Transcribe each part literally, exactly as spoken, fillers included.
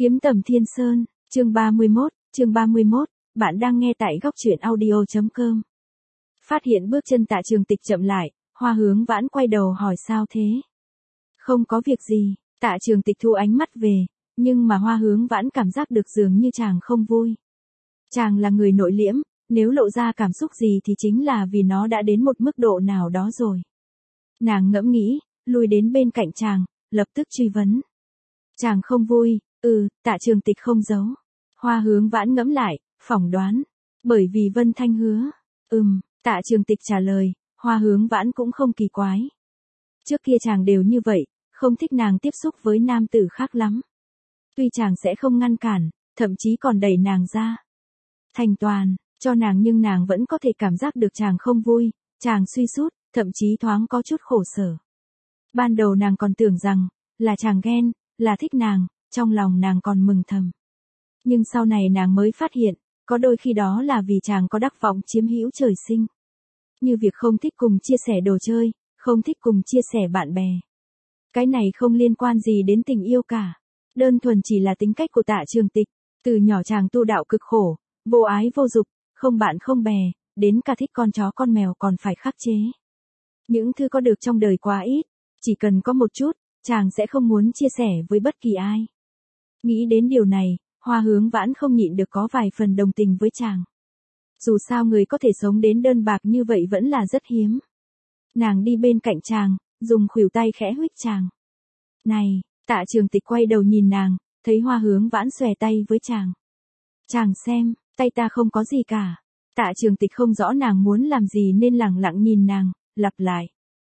Kiếm tầm thiên sơn, chương ba mươi mốt, chương ba mươi mốt, bạn đang nghe tại góc truyện audio chấm com. Phát hiện bước chân Tạ Trường Tịch chậm lại, Hoa Hướng Vãn quay đầu hỏi sao thế? Không có việc gì, Tạ Trường Tịch thu ánh mắt về, nhưng mà Hoa Hướng Vãn cảm giác được dường như chàng không vui. Chàng là người nội liễm, nếu lộ ra cảm xúc gì thì chính là vì nó đã đến một mức độ nào đó rồi. Nàng ngẫm nghĩ, lùi đến bên cạnh chàng, lập tức truy vấn. Chàng không vui, ừ, Tạ Trường Tịch không giấu. Hoa Hướng Vãn ngẫm lại, phỏng đoán. Bởi vì Vân Thanh hứa. Ừm, Tạ Trường Tịch trả lời, Hoa Hướng Vãn cũng không kỳ quái. Trước kia chàng đều như vậy, không thích nàng tiếp xúc với nam tử khác lắm. Tuy chàng sẽ không ngăn cản, thậm chí còn đẩy nàng ra. Thành toàn, cho nàng nhưng nàng vẫn có thể cảm giác được chàng không vui, chàng suy sút, thậm chí thoáng có chút khổ sở. Ban đầu nàng còn tưởng rằng, là chàng ghen, là thích nàng, trong lòng nàng còn mừng thầm. Nhưng sau này nàng mới phát hiện, có đôi khi đó là vì chàng có đắc vọng chiếm hữu trời sinh. Như việc không thích cùng chia sẻ đồ chơi, không thích cùng chia sẻ bạn bè. Cái này không liên quan gì đến tình yêu cả. Đơn thuần chỉ là tính cách của Tạ Trường Tịch. Từ nhỏ chàng tu đạo cực khổ, vô ái vô dục, không bạn không bè, đến cả thích con chó con mèo còn phải khắc chế. Những thứ có được trong đời quá ít, chỉ cần có một chút, chàng sẽ không muốn chia sẻ với bất kỳ ai. Nghĩ đến điều này, Hoa Hướng Vãn không nhịn được có vài phần đồng tình với chàng. Dù sao người có thể sống đến đơn bạc như vậy vẫn là rất hiếm. Nàng đi bên cạnh chàng, dùng khuỷu tay khẽ huých chàng. Này, Tạ Trường Tịch quay đầu nhìn nàng, thấy Hoa Hướng Vãn xòe tay với chàng. Chàng xem, tay ta không có gì cả. Tạ Trường Tịch không rõ nàng muốn làm gì nên lẳng lặng nhìn nàng, lặp lại.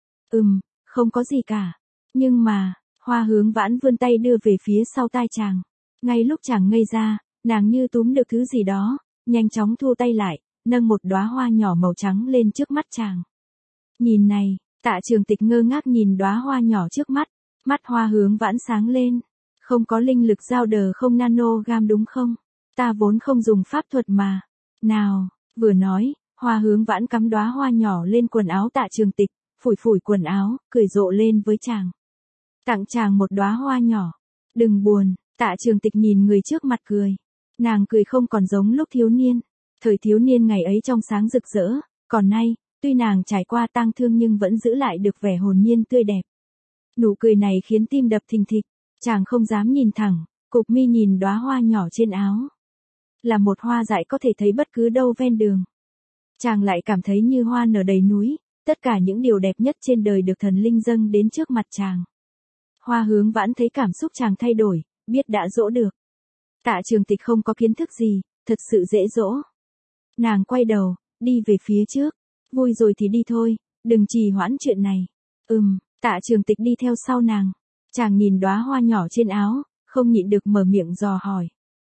Ừm, không có gì cả. Nhưng mà, Hoa Hướng Vãn vươn tay đưa về phía sau tai chàng. Ngay lúc chàng ngây ra, nàng như túm được thứ gì đó, nhanh chóng thu tay lại, nâng một đóa hoa nhỏ màu trắng lên trước mắt chàng. Nhìn này, Tạ Trường Tịch ngơ ngác nhìn đóa hoa nhỏ trước mắt, mắt Hoa Hướng Vãn sáng lên. Không có linh lực giao đờ không nano gam đúng không? Ta vốn không dùng pháp thuật mà. Nào, vừa nói, Hoa Hướng Vãn cắm đóa hoa nhỏ lên quần áo Tạ Trường Tịch, phủi phủi quần áo, cười rộ lên với chàng. Tặng chàng một đóa hoa nhỏ. Đừng buồn, Tạ Trường Tịch nhìn người trước mặt cười. Nàng cười không còn giống lúc thiếu niên. Thời thiếu niên ngày ấy trong sáng rực rỡ, còn nay, tuy nàng trải qua tang thương nhưng vẫn giữ lại được vẻ hồn nhiên tươi đẹp. Nụ cười này khiến tim đập thình thịch, chàng không dám nhìn thẳng, cụp mi nhìn đóa hoa nhỏ trên áo. Là một hoa dại có thể thấy bất cứ đâu ven đường. Chàng lại cảm thấy như hoa nở đầy núi, tất cả những điều đẹp nhất trên đời được thần linh dâng đến trước mặt chàng. Hoa Hướng Vãn thấy cảm xúc chàng thay đổi, biết đã dỗ được. Tạ Trường Tịch không có kiến thức gì, thật sự dễ dỗ. Nàng quay đầu, đi về phía trước. Vui rồi thì đi thôi, đừng trì hoãn chuyện này. Ừm, Tạ Trường Tịch đi theo sau nàng. Chàng nhìn đóa hoa nhỏ trên áo, không nhịn được mở miệng dò hỏi.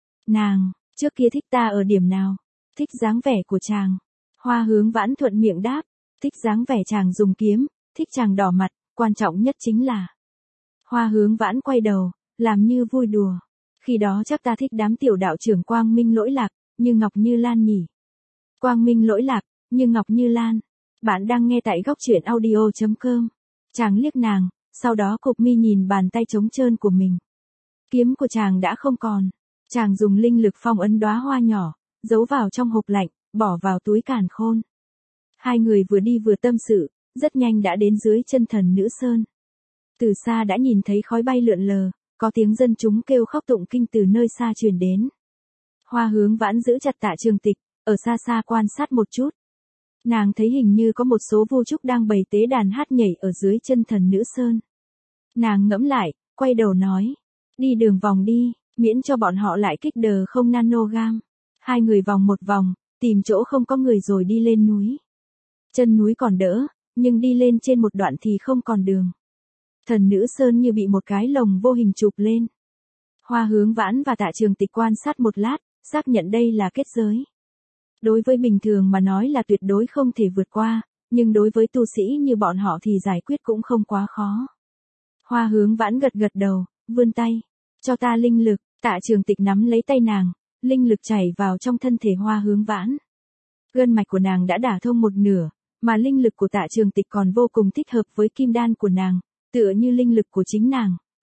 Nàng, trước kia thích ta ở điểm nào? Thích dáng vẻ của chàng. Hoa Hướng Vãn thuận miệng đáp. Thích dáng vẻ chàng dùng kiếm, thích chàng đỏ mặt, quan trọng nhất chính là. Hoa Hướng Vãn quay đầu, làm như vui đùa. Khi đó chắc ta thích đám tiểu đạo trưởng Quang Minh Lỗi Lạc, như Ngọc Như Lan nhỉ. Quang Minh Lỗi Lạc, như Ngọc Như Lan. Bạn đang nghe tại góc truyện audio chấm com. Chàng liếc nàng, sau đó cụp mi nhìn bàn tay trống trơn của mình. Kiếm của chàng đã không còn. Chàng dùng linh lực phong ấn đóa hoa nhỏ, giấu vào trong hộp lạnh, bỏ vào túi càn khôn. Hai người vừa đi vừa tâm sự, rất nhanh đã đến dưới chân Thần Nữ Sơn. Từ xa đã nhìn thấy khói bay lượn lờ, có tiếng dân chúng kêu khóc tụng kinh từ nơi xa truyền đến. Hoa Hướng Vãn giữ chặt Tạ Trường Tịch, ở xa xa quan sát một chút. Nàng thấy hình như có một số vu trúc đang bày tế đàn hát nhảy ở dưới chân Thần Nữ Sơn. Nàng ngẫm lại, quay đầu nói. Đi đường vòng đi, miễn cho bọn họ lại kích đờ không nanogam. Hai người vòng một vòng, tìm chỗ không có người rồi đi lên núi. Chân núi còn đỡ, nhưng đi lên trên một đoạn thì không còn đường. Thần Nữ Sơn như bị một cái lồng vô hình chụp lên. Hoa Hướng Vãn và Tạ Trường Tịch quan sát một lát, xác nhận đây là kết giới. Đối với bình thường mà nói là tuyệt đối không thể vượt qua, nhưng đối với tu sĩ như bọn họ thì giải quyết cũng không quá khó. Hoa Hướng Vãn gật gật đầu, vươn tay. Cho ta linh lực. Tạ Trường Tịch nắm lấy tay nàng, linh lực chảy vào trong thân thể Hoa Hướng Vãn. Gân mạch của nàng đã đả thông một nửa, mà linh lực của Tạ Trường Tịch còn vô cùng thích hợp với kim đan của nàng, tựa như linh lực của chính nàng,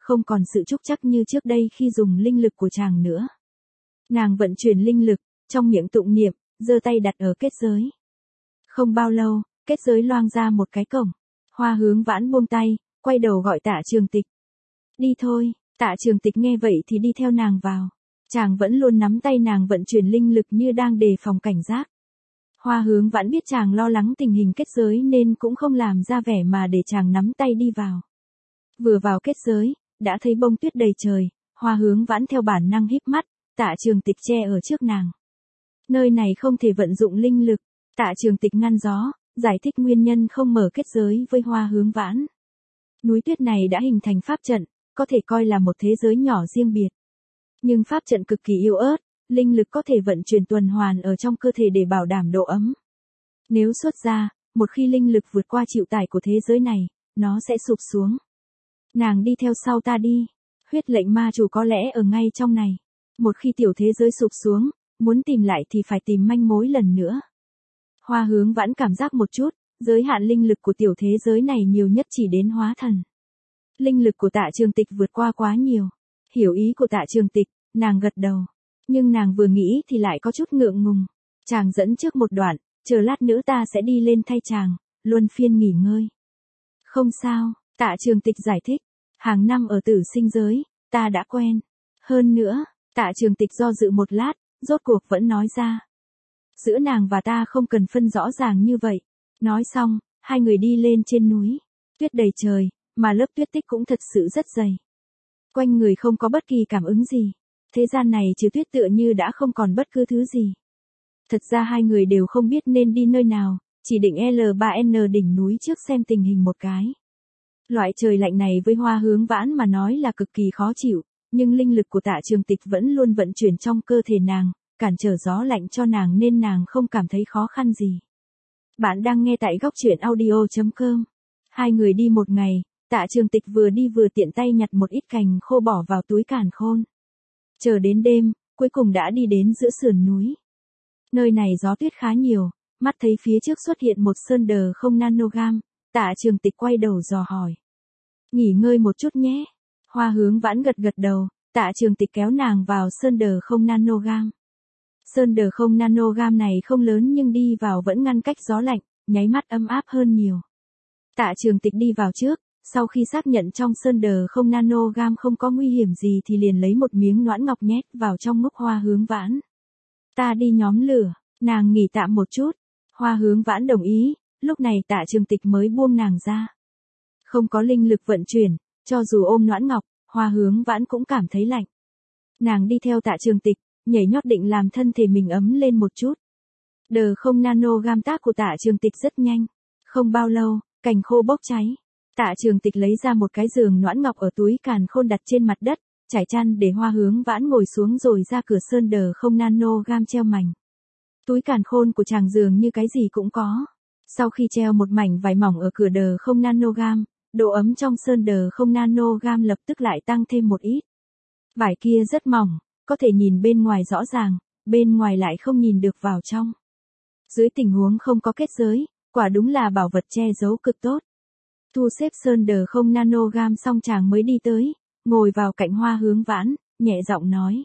không còn sự trúc trắc như trước đây khi dùng linh lực của chàng nữa. Nàng vận chuyển linh lực, trong miệng tụng niệm, giơ tay đặt ở kết giới. Không bao lâu, kết giới loang ra một cái cổng. Hoa Hướng Vãn buông tay, quay đầu gọi Tạ Trường Tịch. Đi thôi. Tạ Trường Tịch nghe vậy thì đi theo nàng vào. Chàng vẫn luôn nắm tay nàng vận chuyển linh lực như đang đề phòng cảnh giác. Hoa Hướng Vãn biết chàng lo lắng tình hình kết giới nên cũng không làm ra vẻ mà để chàng nắm tay đi vào. Vừa vào kết giới, đã thấy bông tuyết đầy trời, Hoa Hướng Vãn theo bản năng híp mắt, Tạ Trường Tịch che ở trước nàng. Nơi này không thể vận dụng linh lực, Tạ Trường Tịch ngăn gió, giải thích nguyên nhân không mở kết giới với Hoa Hướng Vãn. Núi tuyết này đã hình thành pháp trận, có thể coi là một thế giới nhỏ riêng biệt. Nhưng pháp trận cực kỳ yếu ớt, linh lực có thể vận chuyển tuần hoàn ở trong cơ thể để bảo đảm độ ấm. Nếu xuất ra, một khi linh lực vượt qua chịu tải của thế giới này, nó sẽ sụp xuống. Nàng đi theo sau ta đi, huyết lệnh ma chủ có lẽ ở ngay trong này. Một khi tiểu thế giới sụp xuống, muốn tìm lại thì phải tìm manh mối lần nữa. Hoa Hướng Vãn cảm giác một chút, giới hạn linh lực của tiểu thế giới này nhiều nhất chỉ đến hóa thần. Linh lực của Tạ Trường Tịch vượt qua quá nhiều. Hiểu ý của Tạ Trường Tịch, nàng gật đầu. Nhưng nàng vừa nghĩ thì lại có chút ngượng ngùng. Chàng dẫn trước một đoạn, chờ lát nữa ta sẽ đi lên thay chàng, luân phiên nghỉ ngơi. Không sao, Tạ Trường Tịch giải thích. Hàng năm ở tử sinh giới, ta đã quen. Hơn nữa, Tạ Trường Tịch do dự một lát, rốt cuộc vẫn nói ra. Giữa nàng và ta không cần phân rõ ràng như vậy. Nói xong, hai người đi lên trên núi. Tuyết đầy trời, mà lớp tuyết tích cũng thật sự rất dày. Quanh người không có bất kỳ cảm ứng gì. Thế gian này trừ tuyết tựa như đã không còn bất cứ thứ gì. Thật ra hai người đều không biết nên đi nơi nào, chỉ định L ba N đỉnh núi trước xem tình hình một cái. Loại trời lạnh này với Hoa Hướng Vãn mà nói là cực kỳ khó chịu, nhưng linh lực của Tạ Trường Tịch vẫn luôn vận chuyển trong cơ thể nàng, cản trở gió lạnh cho nàng nên nàng không cảm thấy khó khăn gì. Bạn đang nghe tại góc truyện audio chấm com. Hai người đi một ngày, Tạ Trường Tịch vừa đi vừa tiện tay nhặt một ít cành khô bỏ vào túi càn khôn. Chờ đến đêm, cuối cùng đã đi đến giữa sườn núi. Nơi này gió tuyết khá nhiều, mắt thấy phía trước xuất hiện một sơn đờ không nanogam, Tạ Trường Tịch quay đầu dò hỏi. Nghỉ ngơi một chút nhé. Hoa Hướng Vãn gật gật đầu, Tạ Trường Tịch kéo nàng vào sơn đờ không nanogam. Sơn đờ không nanogam này không lớn nhưng đi vào vẫn ngăn cách gió lạnh, nháy mắt ấm áp hơn nhiều. Tạ Trường Tịch đi vào trước, sau khi xác nhận trong sơn đờ không nanogam không có nguy hiểm gì thì liền lấy một miếng noãn ngọc nhét vào trong ngốc Hoa Hướng Vãn. Ta đi nhóm lửa, nàng nghỉ tạm một chút. Hoa Hướng Vãn đồng ý, lúc này Tạ Trường Tịch mới buông nàng ra. Không có linh lực vận chuyển, cho dù ôm noãn ngọc, Hoa Hướng Vãn cũng cảm thấy lạnh. Nàng đi theo Tạ Trường Tịch, nhảy nhót định làm thân thể mình ấm lên một chút. Đờ không nanogam tác của Tạ Trường Tịch rất nhanh. Không bao lâu, cành khô bốc cháy. Tạ Trường Tịch lấy ra một cái giường noãn ngọc ở túi càn khôn đặt trên mặt đất, trải chăn để Hoa Hướng Vãn ngồi xuống rồi ra cửa sơn đờ không nanogam treo mảnh. Túi càn khôn của chàng dường như cái gì cũng có. Sau khi treo một mảnh vải mỏng ở cửa đờ không nanogam, độ ấm trong sơn đờ không nanogam lập tức lại tăng thêm một ít. Vải kia rất mỏng, có thể nhìn bên ngoài rõ ràng, bên ngoài lại không nhìn được vào trong. Dưới tình huống không có kết giới, quả đúng là bảo vật che giấu cực tốt. Thu xếp sơn đờ không nanogam xong chàng mới đi tới, ngồi vào cạnh Hoa Hướng Vãn, nhẹ giọng nói.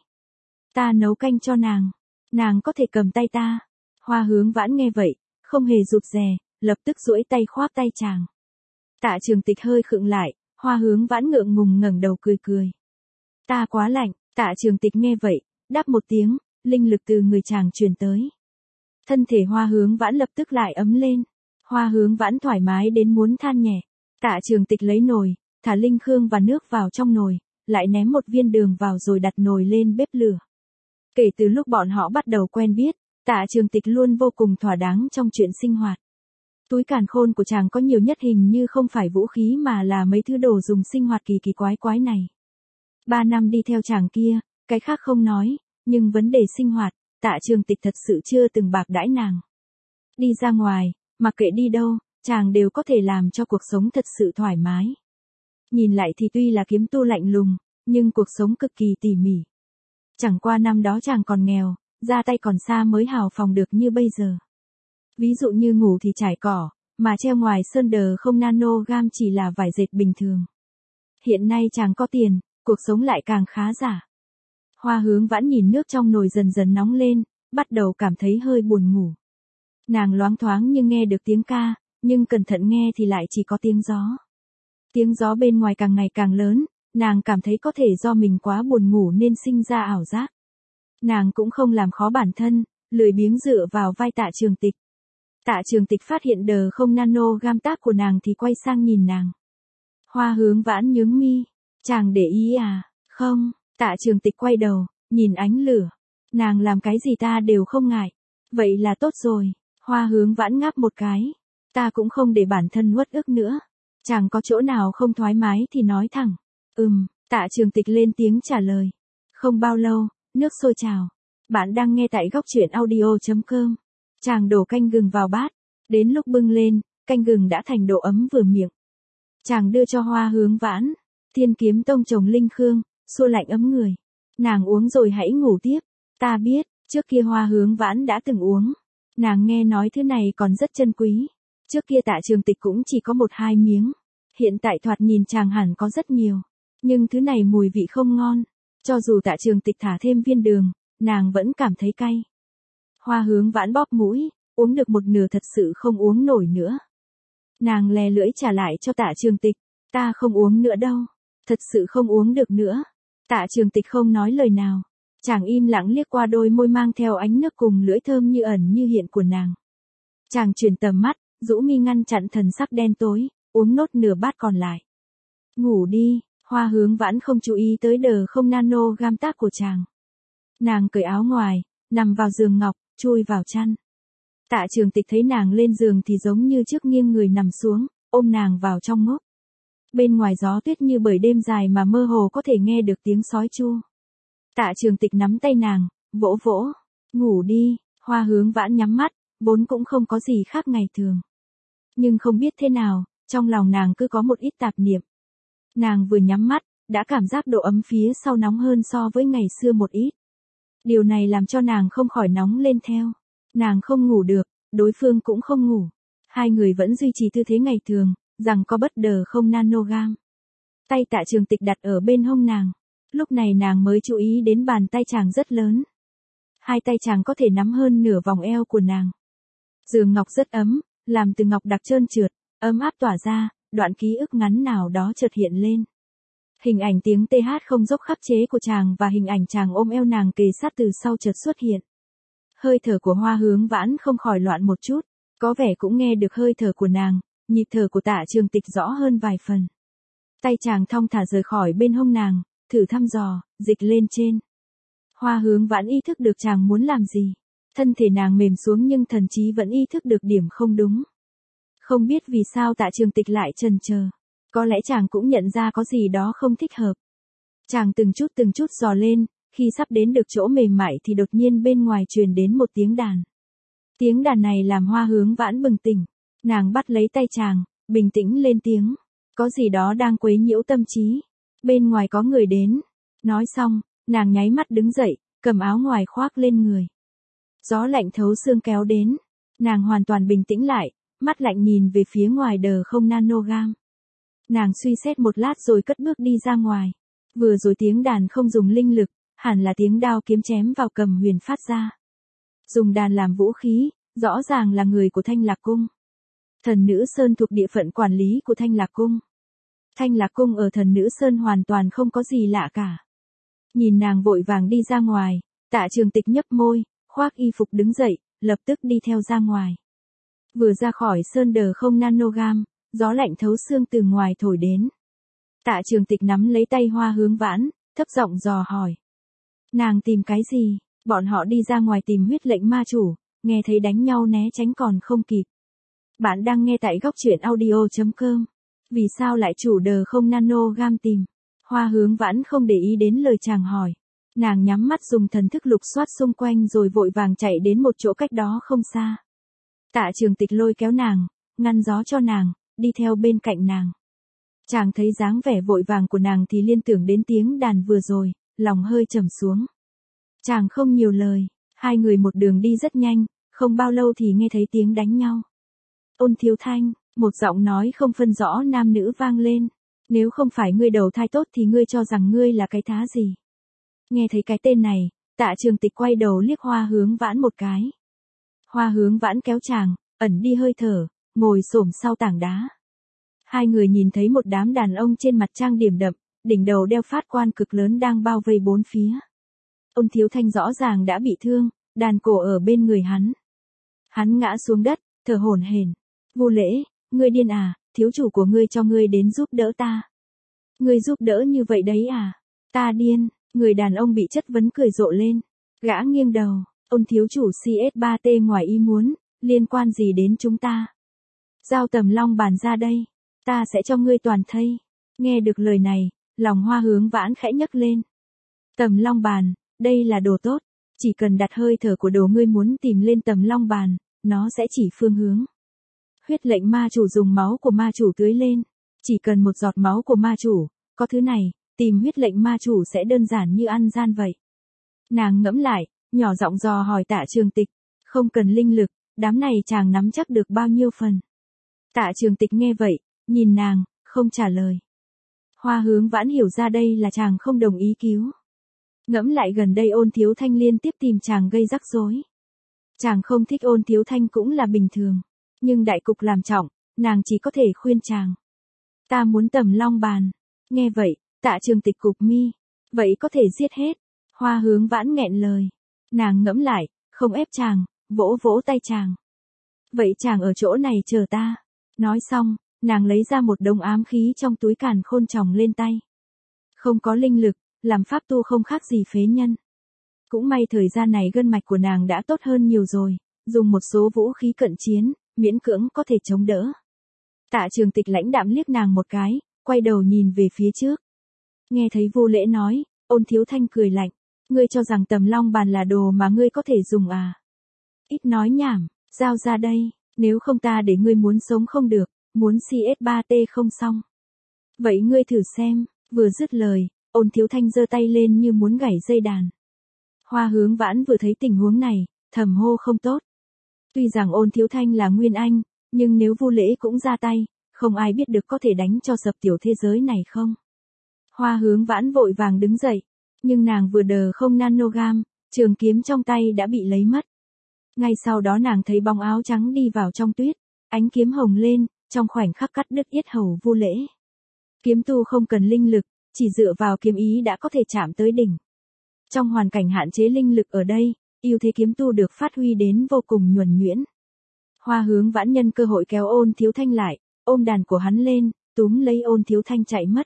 Ta nấu canh cho nàng, nàng có thể cầm tay ta. Hoa Hướng Vãn nghe vậy, không hề rụt rè, lập tức duỗi tay khoác tay chàng. Tạ Trường Tịch hơi khựng lại, Hoa Hướng Vãn ngượng ngùng ngẩng đầu cười cười. Ta quá lạnh, Tạ Trường Tịch nghe vậy, đáp một tiếng, linh lực từ người chàng truyền tới. Thân thể Hoa Hướng Vãn lập tức lại ấm lên. Hoa Hướng Vãn thoải mái đến muốn than nhẹ. Tạ Trường Tịch lấy nồi, thả linh khương và nước vào trong nồi, lại ném một viên đường vào rồi đặt nồi lên bếp lửa. Kể từ lúc bọn họ bắt đầu quen biết, Tạ Trường Tịch luôn vô cùng thỏa đáng trong chuyện sinh hoạt. Túi càn khôn của chàng có nhiều nhất hình như không phải vũ khí mà là mấy thứ đồ dùng sinh hoạt kỳ kỳ quái quái này. Ba năm đi theo chàng kia, cái khác không nói, nhưng vấn đề sinh hoạt, Tạ Trường Tịch thật sự chưa từng bạc đãi nàng. Đi ra ngoài, mặc kệ đi đâu, chàng đều có thể làm cho cuộc sống thật sự thoải mái. Nhìn lại thì tuy là kiếm tu lạnh lùng, nhưng cuộc sống cực kỳ tỉ mỉ. Chẳng qua năm đó chàng còn nghèo, ra tay còn xa mới hào phóng được như bây giờ. Ví dụ như ngủ thì trải cỏ, mà treo ngoài sơn đờ không nanogam chỉ là vải dệt bình thường. Hiện nay chàng có tiền, cuộc sống lại càng khá giả. Hoa Hướng Vãn nhìn nước trong nồi dần dần nóng lên, bắt đầu cảm thấy hơi buồn ngủ. Nàng loáng thoáng nhưng nghe được tiếng ca, nhưng cẩn thận nghe thì lại chỉ có tiếng gió. Tiếng gió bên ngoài càng ngày càng lớn, nàng cảm thấy có thể do mình quá buồn ngủ nên sinh ra ảo giác. Nàng cũng không làm khó bản thân, lười biếng dựa vào vai Tạ Trường Tịch. Tạ Trường Tịch phát hiện đờ không nano gam tác của nàng thì quay sang nhìn nàng. Hoa Hướng Vãn nhướng mi, chàng để ý à? Không, Tạ Trường Tịch quay đầu, nhìn ánh lửa. Nàng làm cái gì ta đều không ngại. Vậy là tốt rồi. Hoa Hướng Vãn ngáp một cái. Ta cũng không để bản thân uất ức nữa. Chàng có chỗ nào không thoải mái thì nói thẳng. Ừm, Tạ Trường Tịch lên tiếng trả lời. Không bao lâu, nước sôi trào. Bạn đang nghe tại góc truyện audio.com. Chàng đổ canh gừng vào bát. Đến lúc bưng lên, canh gừng đã thành độ ấm vừa miệng. Chàng đưa cho Hoa Hướng Vãn. Thiên kiếm tông trồng linh khương, xua lạnh ấm người. Nàng uống rồi hãy ngủ tiếp. Ta biết, trước kia Hoa Hướng Vãn đã từng uống. Nàng nghe nói thứ này còn rất chân quý. Trước kia Tạ Trường Tịch cũng chỉ có một hai miếng. Hiện tại thoạt nhìn chàng hẳn có rất nhiều. Nhưng thứ này mùi vị không ngon. Cho dù Tạ Trường Tịch thả thêm viên đường, nàng vẫn cảm thấy cay. Hoa Hướng Vãn bóp mũi, uống được một nửa thật sự không uống nổi nữa. Nàng lè lưỡi trả lại cho Tạ Trường Tịch. Ta không uống nữa đâu. Thật sự không uống được nữa. Tạ Trường Tịch không nói lời nào. Chàng im lặng liếc qua đôi môi mang theo ánh nước cùng lưỡi thơm như ẩn như hiện của nàng. Chàng chuyển tầm mắt, rũ mi ngăn chặn thần sắc đen tối, uống nốt nửa bát còn lại. Ngủ đi, Hoa Hướng Vãn không chú ý tới đờ không nano gam tác của chàng. Nàng cởi áo ngoài, nằm vào giường ngọc, chui vào chăn. Tạ Trường Tịch thấy nàng lên giường thì giống như trước nghiêng người nằm xuống, ôm nàng vào trong ngốc. Bên ngoài gió tuyết như bởi đêm dài mà mơ hồ có thể nghe được tiếng sói chu. Tạ Trường Tịch nắm tay nàng, vỗ vỗ. Ngủ đi, Hoa Hướng Vãn nhắm mắt, vốn cũng không có gì khác ngày thường. Nhưng không biết thế nào, trong lòng nàng cứ có một ít tạp niệm. Nàng vừa nhắm mắt, đã cảm giác độ ấm phía sau nóng hơn so với ngày xưa một ít. Điều này làm cho nàng không khỏi nóng lên theo. Nàng không ngủ được, đối phương cũng không ngủ. Hai người vẫn duy trì tư thế ngày thường, rằng có bất đờ không nanogam. Tay Tạ Trường Tịch đặt ở bên hông nàng. Lúc này nàng mới chú ý đến bàn tay chàng rất lớn. Hai tay chàng có thể nắm hơn nửa vòng eo của nàng. Giường ngọc rất ấm, làm từ ngọc đặc trơn trượt, ấm áp tỏa ra, đoạn ký ức ngắn nào đó chợt hiện lên. Hình ảnh tiếng tê hát không dốc khắc chế của chàng và hình ảnh chàng ôm eo nàng kề sát từ sau chợt xuất hiện. Hơi thở của Hoa Hướng Vãn không khỏi loạn một chút, có vẻ cũng nghe được hơi thở của nàng, nhịp thở của Tạ Trường Tịch rõ hơn vài phần. Tay chàng thong thả rời khỏi bên hông nàng, thử thăm dò, dịch lên trên. Hoa Hướng Vãn ý thức được chàng muốn làm gì. Thân thể nàng mềm xuống nhưng thần trí vẫn ý thức được điểm không đúng. Không biết vì sao Tạ Trường Tịch lại chần chờ. Có lẽ chàng cũng nhận ra có gì đó không thích hợp. Chàng từng chút từng chút dò lên, khi sắp đến được chỗ mềm mại thì đột nhiên bên ngoài truyền đến một tiếng đàn. Tiếng đàn này làm Hoa Hướng Vãn bừng tỉnh. Nàng bắt lấy tay chàng, bình tĩnh lên tiếng. Có gì đó đang quấy nhiễu tâm trí. Bên ngoài có người đến. Nói xong, nàng nháy mắt đứng dậy, cầm áo ngoài khoác lên người. Gió lạnh thấu xương kéo đến. Nàng hoàn toàn bình tĩnh lại, mắt lạnh nhìn về phía ngoài đờ không nanogam. Nàng suy xét một lát rồi cất bước đi ra ngoài. Vừa rồi tiếng đàn không dùng linh lực, hẳn là tiếng đao kiếm chém vào cầm huyền phát ra. Dùng đàn làm vũ khí, rõ ràng là người của Thanh Lạc Cung. Thần Nữ Sơn thuộc địa phận quản lý của Thanh Lạc Cung. Thanh Lạc Cung ở Thần Nữ Sơn hoàn toàn không có gì lạ cả. Nhìn nàng vội vàng đi ra ngoài, Tạ Trường Tịch nhấp môi, khoác y phục đứng dậy, lập tức đi theo ra ngoài. Vừa ra khỏi sơn đờ không nanogam, gió lạnh thấu xương từ ngoài thổi đến. Tạ Trường Tịch nắm lấy tay Hoa Hướng Vãn, thấp giọng dò hỏi. Nàng tìm cái gì? Bọn họ đi ra ngoài tìm huyết lệnh ma chủ, nghe thấy đánh nhau né tránh còn không kịp. Bạn đang nghe tại góc truyện audio.com. Vì sao lại chủ đờ không nanogam tìm? Hoa Hướng Vãn không để ý đến lời chàng hỏi. Nàng nhắm mắt dùng thần thức lục soát xung quanh rồi vội vàng chạy đến một chỗ cách đó không xa. Tạ Trường Tịch lôi kéo nàng, ngăn gió cho nàng, đi theo bên cạnh nàng. Chàng thấy dáng vẻ vội vàng của nàng thì liên tưởng đến tiếng đàn vừa rồi, lòng hơi trầm xuống. Chàng không nhiều lời, hai người một đường đi rất nhanh, không bao lâu thì nghe thấy tiếng đánh nhau. Ôn Thiếu Thanh, một giọng nói không phân rõ nam nữ vang lên. Nếu không phải ngươi đầu thai tốt thì ngươi cho rằng ngươi là cái thá gì? Nghe thấy cái tên này, Tạ Trường Tịch quay đầu liếc Hoa Hướng Vãn một cái. Hoa Hướng Vãn kéo chàng, ẩn đi hơi thở, ngồi xổm sau tảng đá. Hai người nhìn thấy một đám đàn ông trên mặt trang điểm đậm, đỉnh đầu đeo phát quan cực lớn đang bao vây bốn phía. Ôn Thiếu Thanh rõ ràng đã bị thương, đàn cổ ở bên người hắn. Hắn ngã xuống đất, thở hổn hển. Vu Lễ, ngươi điên à, thiếu chủ của ngươi cho ngươi đến giúp đỡ ta. Ngươi giúp đỡ như vậy đấy à? Ta điên, người đàn ông bị chất vấn cười rộ lên. Gã nghiêng đầu, ôn thiếu chủ xê ét ba tê ngoài ý muốn, liên quan gì đến chúng ta? Giao Tầm Long Bàn ra đây, ta sẽ cho ngươi toàn thây. Nghe được lời này, lòng Hoa Hướng Vãn khẽ nhấc lên. Tầm Long Bàn, đây là đồ tốt, chỉ cần đặt hơi thở của đồ ngươi muốn tìm lên Tầm Long Bàn, nó sẽ chỉ phương hướng. Huyết lệnh ma chủ dùng máu của ma chủ tưới lên, chỉ cần một giọt máu của ma chủ, có thứ này, tìm huyết lệnh ma chủ sẽ đơn giản như ăn gian vậy. Nàng ngẫm lại, nhỏ giọng dò hỏi Tạ Trường Tịch, không cần linh lực, đám này chàng nắm chắc được bao nhiêu phần. Tạ Trường Tịch nghe vậy, nhìn nàng, không trả lời. Hoa Hướng Vãn hiểu ra đây là chàng không đồng ý cứu. Ngẫm lại gần đây Ôn Thiếu Thanh liên tiếp tìm chàng gây rắc rối. Chàng không thích Ôn Thiếu Thanh cũng là bình thường, nhưng đại cục làm trọng, nàng chỉ có thể khuyên chàng. Ta muốn Tầm Long Bàn. Nghe vậy, Tạ Trường Tịch cụp mi. Vậy có thể giết hết. Hoa Hướng Vãn nghẹn lời. Nàng ngẫm lại, không ép chàng, vỗ vỗ tay chàng. Vậy chàng ở chỗ này chờ ta. Nói xong, nàng lấy ra một đống ám khí trong túi càn khôn tròng lên tay. Không có linh lực, làm pháp tu không khác gì phế nhân. Cũng may thời gian này gân mạch của nàng đã tốt hơn nhiều rồi, dùng một số vũ khí cận chiến, miễn cưỡng có thể chống đỡ. Tạ Trường Tịch lãnh đạm liếc nàng một cái, quay đầu nhìn về phía trước. Nghe thấy Vu Lễ nói, Ôn Thiếu Thanh cười lạnh. Ngươi cho rằng Tầm Long Bàn là đồ mà ngươi có thể dùng à? Ít nói nhảm, giao ra đây, nếu không ta để ngươi muốn sống không được, muốn xê ét ba tê không xong. Vậy ngươi thử xem, vừa dứt lời, Ôn Thiếu Thanh giơ tay lên như muốn gảy dây đàn. Hoa Hướng Vãn vừa thấy tình huống này, thầm hô không tốt. Tuy rằng Ôn Thiếu Thanh là nguyên anh, nhưng nếu Vu Lễ cũng ra tay, không ai biết được có thể đánh cho sập tiểu thế giới này không. Hoa Hướng Vãn vội vàng đứng dậy, nhưng nàng vừa đờ không nanogam, trường kiếm trong tay đã bị lấy mất. Ngay sau đó nàng thấy bóng áo trắng đi vào trong tuyết, ánh kiếm hồng lên, trong khoảnh khắc cắt đứt yết hầu Vu Lễ. Kiếm tu không cần linh lực, chỉ dựa vào kiếm ý đã có thể chạm tới đỉnh. Trong hoàn cảnh hạn chế linh lực ở đây, ưu thế kiếm tu được phát huy đến vô cùng nhuần nhuyễn. Hoa Hướng Vãn nhân cơ hội kéo Ôn Thiếu Thanh lại, ôm đàn của hắn lên, túm lấy Ôn Thiếu Thanh chạy mất.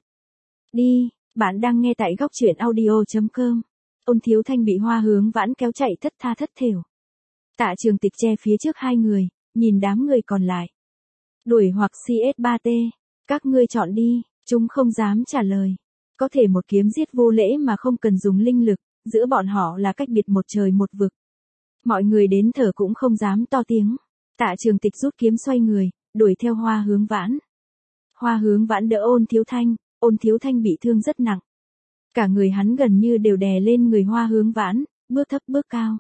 Đi, bạn đang nghe tại góc truyện audio chấm com. Ôn Thiếu Thanh bị Hoa Hướng Vãn kéo chạy thất tha thất thểu. Tạ Trường Tịch che phía trước hai người, nhìn đám người còn lại. Đuổi hoặc xê ét ba tê, các ngươi chọn đi, chúng không dám trả lời. Có thể một kiếm giết Vu Lễ mà không cần dùng linh lực, giữa bọn họ là cách biệt một trời một vực. Mọi người đến thở cũng không dám to tiếng. Tạ Trường Tịch rút kiếm xoay người, đuổi theo Hoa Hướng Vãn. Hoa Hướng Vãn đỡ Ôn Thiếu Thanh, Ôn Thiếu Thanh bị thương rất nặng. Cả người hắn gần như đều đè lên người Hoa Hướng Vãn, bước thấp bước cao.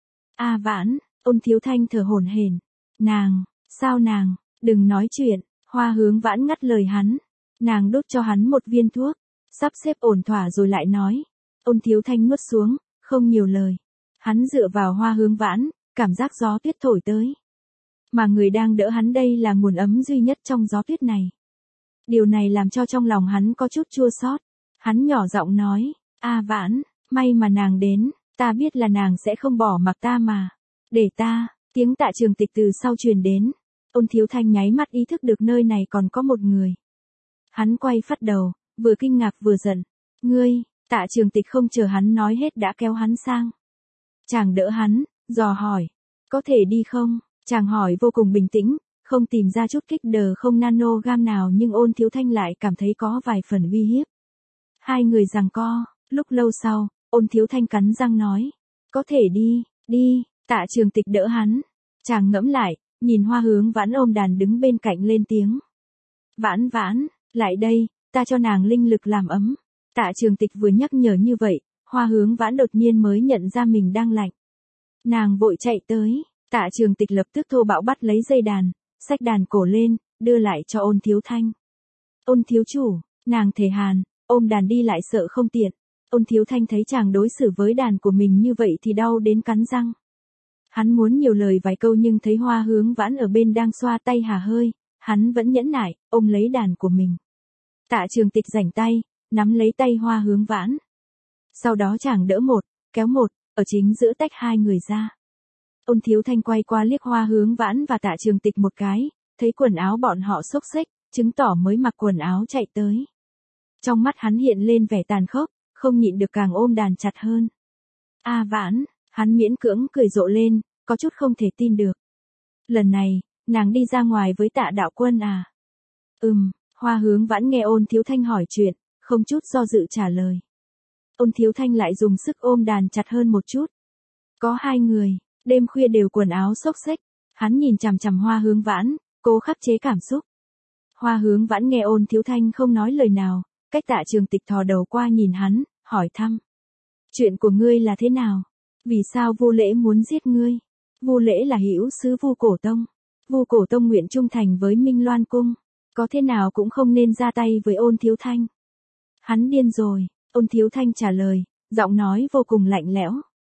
A Vãn, Ôn Thiếu Thanh thở hổn hển. Nàng, sao nàng, đừng nói chuyện. Hoa Hướng Vãn ngắt lời hắn. Nàng đốt cho hắn một viên thuốc, sắp xếp ổn thỏa rồi lại nói. Ôn Thiếu Thanh nuốt xuống, không nhiều lời. Hắn dựa vào Hoa Hướng Vãn, cảm giác gió tuyết thổi tới. Mà người đang đỡ hắn đây là nguồn ấm duy nhất trong gió tuyết này. Điều này làm cho trong lòng hắn có chút chua xót. Hắn nhỏ giọng nói, A Vãn, may mà nàng đến, ta biết là nàng sẽ không bỏ mặc ta mà. Để ta, tiếng Tạ Trường Tịch từ sau truyền đến. Ôn Thiếu Thanh nháy mắt ý thức được nơi này còn có một người. Hắn quay phát đầu, vừa kinh ngạc vừa giận. Ngươi, Tạ Trường Tịch không chờ hắn nói hết đã kéo hắn sang. Chàng đỡ hắn, dò hỏi, có thể đi không? Chàng hỏi vô cùng bình tĩnh, không tìm ra chút kích đờ không nanogam nào nhưng Ôn Thiếu Thanh lại cảm thấy có vài phần uy hiếp. Hai người giằng co, lúc lâu sau, Ôn Thiếu Thanh cắn răng nói, có thể đi, đi. Tạ Trường Tịch đỡ hắn. Chàng ngẫm lại, nhìn Hoa Hướng Vãn ôm đàn đứng bên cạnh lên tiếng. Vãn Vãn, lại đây, ta cho nàng linh lực làm ấm. Tạ Trường Tịch vừa nhắc nhở như vậy, Hoa Hướng Vãn đột nhiên mới nhận ra mình đang lạnh. Nàng vội chạy tới, Tạ Trường Tịch lập tức thô bạo bắt lấy dây đàn, xách đàn cổ lên, đưa lại cho Ôn Thiếu Thanh. Ôn thiếu chủ, Nàng thề hàn, ôm đàn đi lại sợ không tiện. Ôn Thiếu Thanh thấy chàng đối xử với đàn của mình như vậy thì đau đến cắn răng. Hắn muốn nhiều lời vài câu nhưng thấy Hoa Hướng Vãn ở bên đang xoa tay hà hơi, hắn vẫn nhẫn nại, ôm lấy đàn của mình. Tạ Trường Tịch rảnh tay, nắm lấy tay Hoa Hướng Vãn. Sau đó chàng đỡ một, kéo một, ở chính giữa tách hai người ra. Ôn Thiếu Thanh quay qua liếc Hoa Hướng Vãn và Tạ Trường Tịch một cái, thấy quần áo bọn họ xốc xếch, chứng tỏ mới mặc quần áo chạy tới. Trong mắt hắn hiện lên vẻ tàn khốc, không nhịn được càng ôm đàn chặt hơn. A Vãn, hắn miễn cưỡng cười rộ lên, có chút không thể tin được. Lần này, nàng đi ra ngoài với Tạ đạo quân à? Ừm, Hoa Hướng Vãn nghe Ôn Thiếu Thanh hỏi chuyện, không chút do dự trả lời. Ôn Thiếu Thanh lại dùng sức ôm đàn chặt hơn một chút. Có hai người, đêm khuya đều quần áo xốc xếch, hắn nhìn chằm chằm Hoa Hướng Vãn, cố khắc chế cảm xúc. Hoa Hướng Vãn nghe Ôn Thiếu Thanh không nói lời nào, cách Tạ Trường Tịch thò đầu qua nhìn hắn, hỏi thăm. Chuyện của ngươi là thế nào? Vì sao Vu Lễ muốn giết ngươi? Vu Lễ là hữu sứ Vu Cổ Tông. Vu Cổ Tông nguyện trung thành với Minh Loan Cung, có thế nào cũng không nên ra tay với Ôn Thiếu Thanh. Hắn điên rồi, Ôn Thiếu Thanh trả lời, giọng nói vô cùng lạnh lẽo.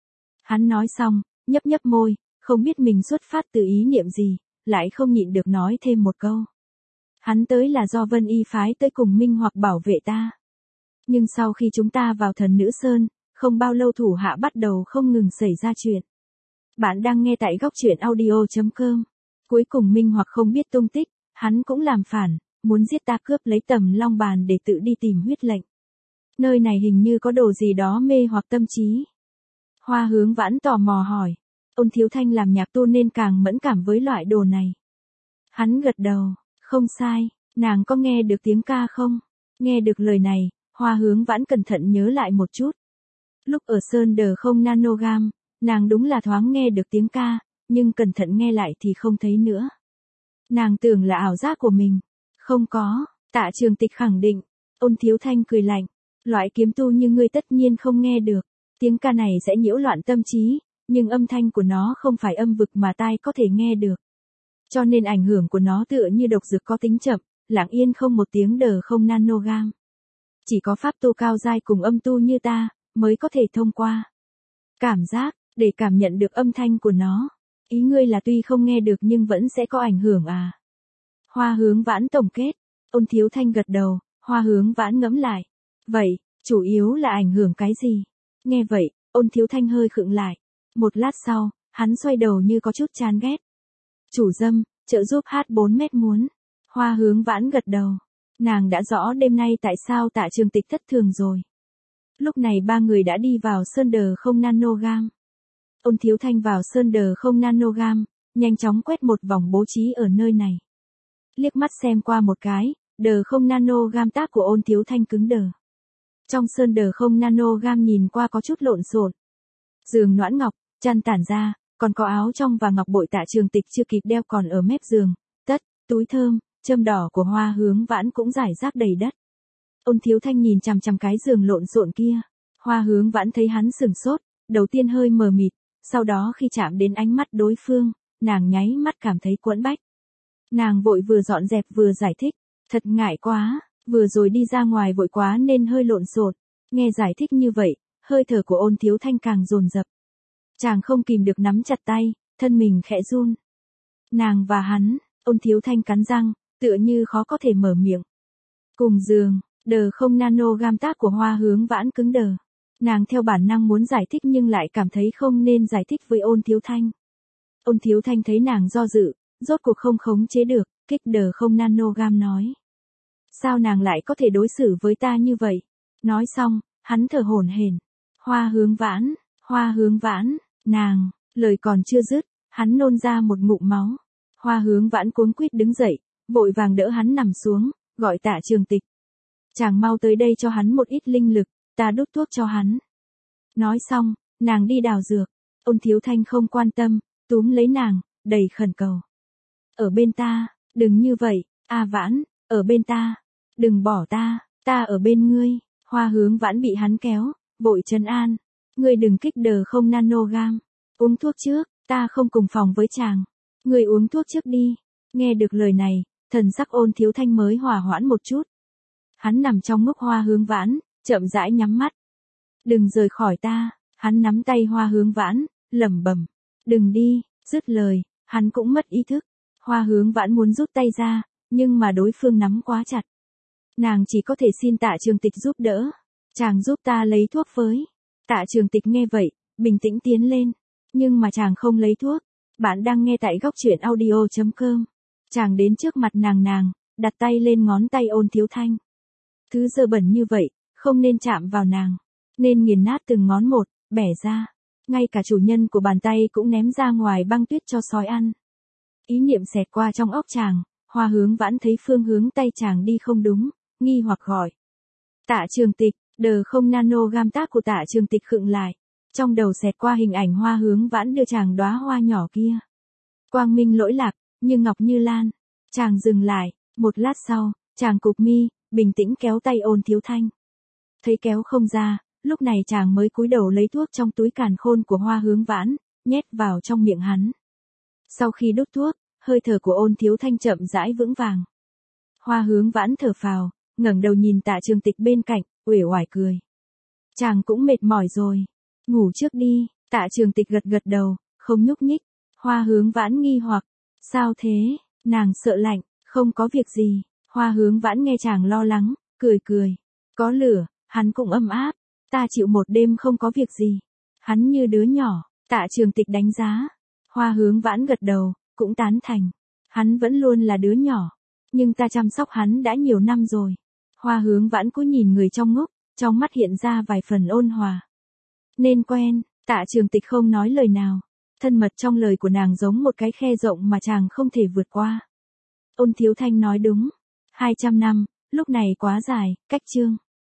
Hắn nói xong, nhấp nhấp môi, không biết mình xuất phát từ ý niệm gì, lại không nhịn được nói thêm một câu. Hắn tới là do Vân Y phái tới cùng Minh hoặc bảo vệ ta. Nhưng sau khi chúng ta vào Thần Nữ Sơn, không bao lâu thủ hạ bắt đầu không ngừng xảy ra chuyện. Bạn đang nghe tại góc truyện audio chấm com. Cuối cùng Minh hoặc không biết tung tích, hắn cũng làm phản, muốn giết ta cướp lấy Tầm Long Bàn để tự đi tìm huyết lệnh. Nơi này hình như có đồ gì đó mê hoặc tâm trí. Hoa Hướng Vãn tò mò hỏi. Ôn Thiếu Thanh làm nhạc tu nên càng mẫn cảm với loại đồ này. Hắn gật đầu, không sai, nàng có nghe được tiếng ca không? Nghe được lời này, Hoa Hướng Vãn cẩn thận nhớ lại một chút. Lúc ở Sơn Đờ không Nanogam, nàng đúng là thoáng nghe được tiếng ca, nhưng cẩn thận nghe lại thì không thấy nữa. Nàng tưởng là ảo giác của mình. Không có, Tạ Trường Tịch khẳng định. Ôn Thiếu Thanh cười lạnh. Loại kiếm tu như ngươi tất nhiên không nghe được. Tiếng ca này sẽ nhiễu loạn tâm trí, nhưng âm thanh của nó không phải âm vực mà tai có thể nghe được. Cho nên ảnh hưởng của nó tựa như độc dược có tính chậm, lặng yên không một tiếng đờ không nanogam. Chỉ có pháp tu cao giai cùng âm tu như ta, mới có thể thông qua. Cảm giác, để cảm nhận được âm thanh của nó. Ý ngươi là tuy không nghe được nhưng vẫn sẽ có ảnh hưởng à? Hoa Hướng Vãn tổng kết. Ôn Thiếu Thanh gật đầu, Hoa Hướng Vãn ngẫm lại. Vậy, chủ yếu là ảnh hưởng cái gì? Nghe vậy, Ôn Thiếu Thanh hơi khựng lại. Một lát sau, hắn xoay đầu như có chút chán ghét. Chủ dâm, trợ giúp hát bốn mét muốn. Hoa Hướng Vãn gật đầu. Nàng đã rõ đêm nay tại sao Tạ Trường Tịch thất thường rồi. Lúc này ba người đã đi vào Sơn Đờ không Nanogam. Ôn Thiếu Thanh vào Sơn Đờ không Nanogam, nhanh chóng quét một vòng bố trí ở nơi này. Liếc mắt xem qua một cái, đờ không Nanogam tác của Ôn Thiếu Thanh cứng đờ. Trong Sơn Đờ không Nanogam nhìn qua có chút lộn xộn. Giường noãn ngọc, chăn tản ra, còn có áo trong và ngọc bội Tạ Trường Tịch chưa kịp đeo còn ở mép giường, tất, túi thơm, châm đỏ của Hoa Hướng Vãn cũng rải rác đầy đất. Ôn Thiếu Thanh nhìn chằm chằm cái giường lộn xộn kia, Hoa Hướng Vãn thấy hắn sừng sốt, đầu tiên hơi mờ mịt, sau đó khi chạm đến ánh mắt đối phương, nàng nháy mắt cảm thấy quẫn bách. Nàng vội vừa dọn dẹp vừa giải thích, thật ngại quá, vừa rồi đi ra ngoài vội quá nên hơi lộn xộn. Nghe giải thích như vậy, hơi thở của Ôn Thiếu Thanh càng dồn dập. Chàng không kìm được nắm chặt tay, thân mình khẽ run. Nàng và hắn, Ôn Thiếu Thanh cắn răng, tựa như khó có thể mở miệng. Cùng giường, đờ không nanogam tác của Hoa Hướng Vãn cứng đờ. Nàng theo bản năng muốn giải thích nhưng lại cảm thấy không nên giải thích với Ôn Thiếu Thanh. Ôn Thiếu Thanh thấy nàng do dự, rốt cuộc không khống chế được, kích đờ không nanogam nói. Sao nàng lại có thể đối xử với ta như vậy? Nói xong, hắn thở hổn hển. Hoa Hướng Vãn, Hoa Hướng Vãn, nàng, lời còn chưa dứt, hắn nôn ra một ngụm máu. Hoa Hướng Vãn cuống quýt đứng dậy, vội vàng đỡ hắn nằm xuống, gọi Tạ Trường Tịch. Chàng mau tới đây cho hắn một ít linh lực, ta đút thuốc cho hắn. Nói xong, nàng đi đào dược. Ôn Thiếu Thanh không quan tâm, túm lấy nàng, đầy khẩn cầu. Ở bên ta, đừng như vậy, A Vãn, ở bên ta, đừng bỏ ta, ta ở bên ngươi. Hoa Hướng Vãn bị hắn kéo, vội trấn an. Ngươi đừng kích đờ không nanogam, uống thuốc trước, ta không cùng phòng với chàng. Ngươi uống thuốc trước đi. Nghe được lời này, thần sắc Ôn Thiếu Thanh mới hòa hoãn một chút. Hắn nằm trong ngốc Hoa Hướng Vãn, chậm rãi nhắm mắt. Đừng rời khỏi ta, hắn nắm tay Hoa Hướng Vãn, lẩm bẩm. Đừng đi, dứt lời, hắn cũng mất ý thức. Hoa Hướng Vãn muốn rút tay ra, nhưng mà đối phương nắm quá chặt. Nàng chỉ có thể xin Tạ Trường Tịch giúp đỡ. Chàng giúp ta lấy thuốc với. Tạ Trường Tịch nghe vậy, bình tĩnh tiến lên. Nhưng mà chàng không lấy thuốc. Bạn đang nghe tại góc truyện audio chấm com. Chàng đến trước mặt nàng nàng, đặt tay lên ngón tay Ôn Thiếu Thanh. Thứ dơ bẩn như vậy, không nên chạm vào nàng. Nên nghiền nát từng ngón một, bẻ ra. Ngay cả chủ nhân của bàn tay cũng ném ra ngoài băng tuyết cho sói ăn. Ý niệm xẹt qua trong óc chàng, Hoa Hướng Vãn thấy phương hướng tay chàng đi không đúng, nghi hoặc gọi. Tạ Trường Tịch, đờ không nano gam tác của Tạ Trường Tịch khựng lại. Trong đầu xẹt qua hình ảnh Hoa Hướng Vãn đưa chàng đóa hoa nhỏ kia. Quang minh lỗi lạc, như ngọc như lan. Chàng dừng lại, một lát sau, chàng cụp mi, bình tĩnh kéo tay Ôn Thiếu Thanh. Thấy kéo không ra, lúc này chàng mới cúi đầu lấy thuốc trong túi càn khôn của Hoa Hướng Vãn, nhét vào trong miệng hắn. Sau khi đút thuốc, hơi thở của Ôn Thiếu Thanh chậm rãi vững vàng. Hoa Hướng Vãn thở phào, ngẩng đầu nhìn Tạ Trường Tịch bên cạnh, uể oải cười. Chàng cũng mệt mỏi rồi, ngủ trước đi. Tạ Trường Tịch gật gật đầu, không nhúc nhích. Hoa Hướng Vãn nghi hoặc, sao thế? Nàng sợ lạnh, không có việc gì. Hoa Hướng Vãn nghe chàng lo lắng, cười cười. Có lửa, hắn cũng ấm áp, ta chịu một đêm không có việc gì. Hắn như đứa nhỏ. Tạ Trường Tịch đánh giá. Hoa Hướng Vãn gật đầu, cũng tán thành. Hắn vẫn luôn là đứa nhỏ, nhưng ta chăm sóc hắn đã nhiều năm rồi. Hoa Hướng Vãn cúi nhìn người trong ngốc, trong mắt hiện ra vài phần ôn hòa. Nên quen. Tạ Trường Tịch không nói lời nào. Thân mật trong lời của nàng giống một cái khe rộng mà chàng không thể vượt qua. Ôn Thiếu Thanh nói đúng. hai trăm năm, lúc này quá dài, cách chương.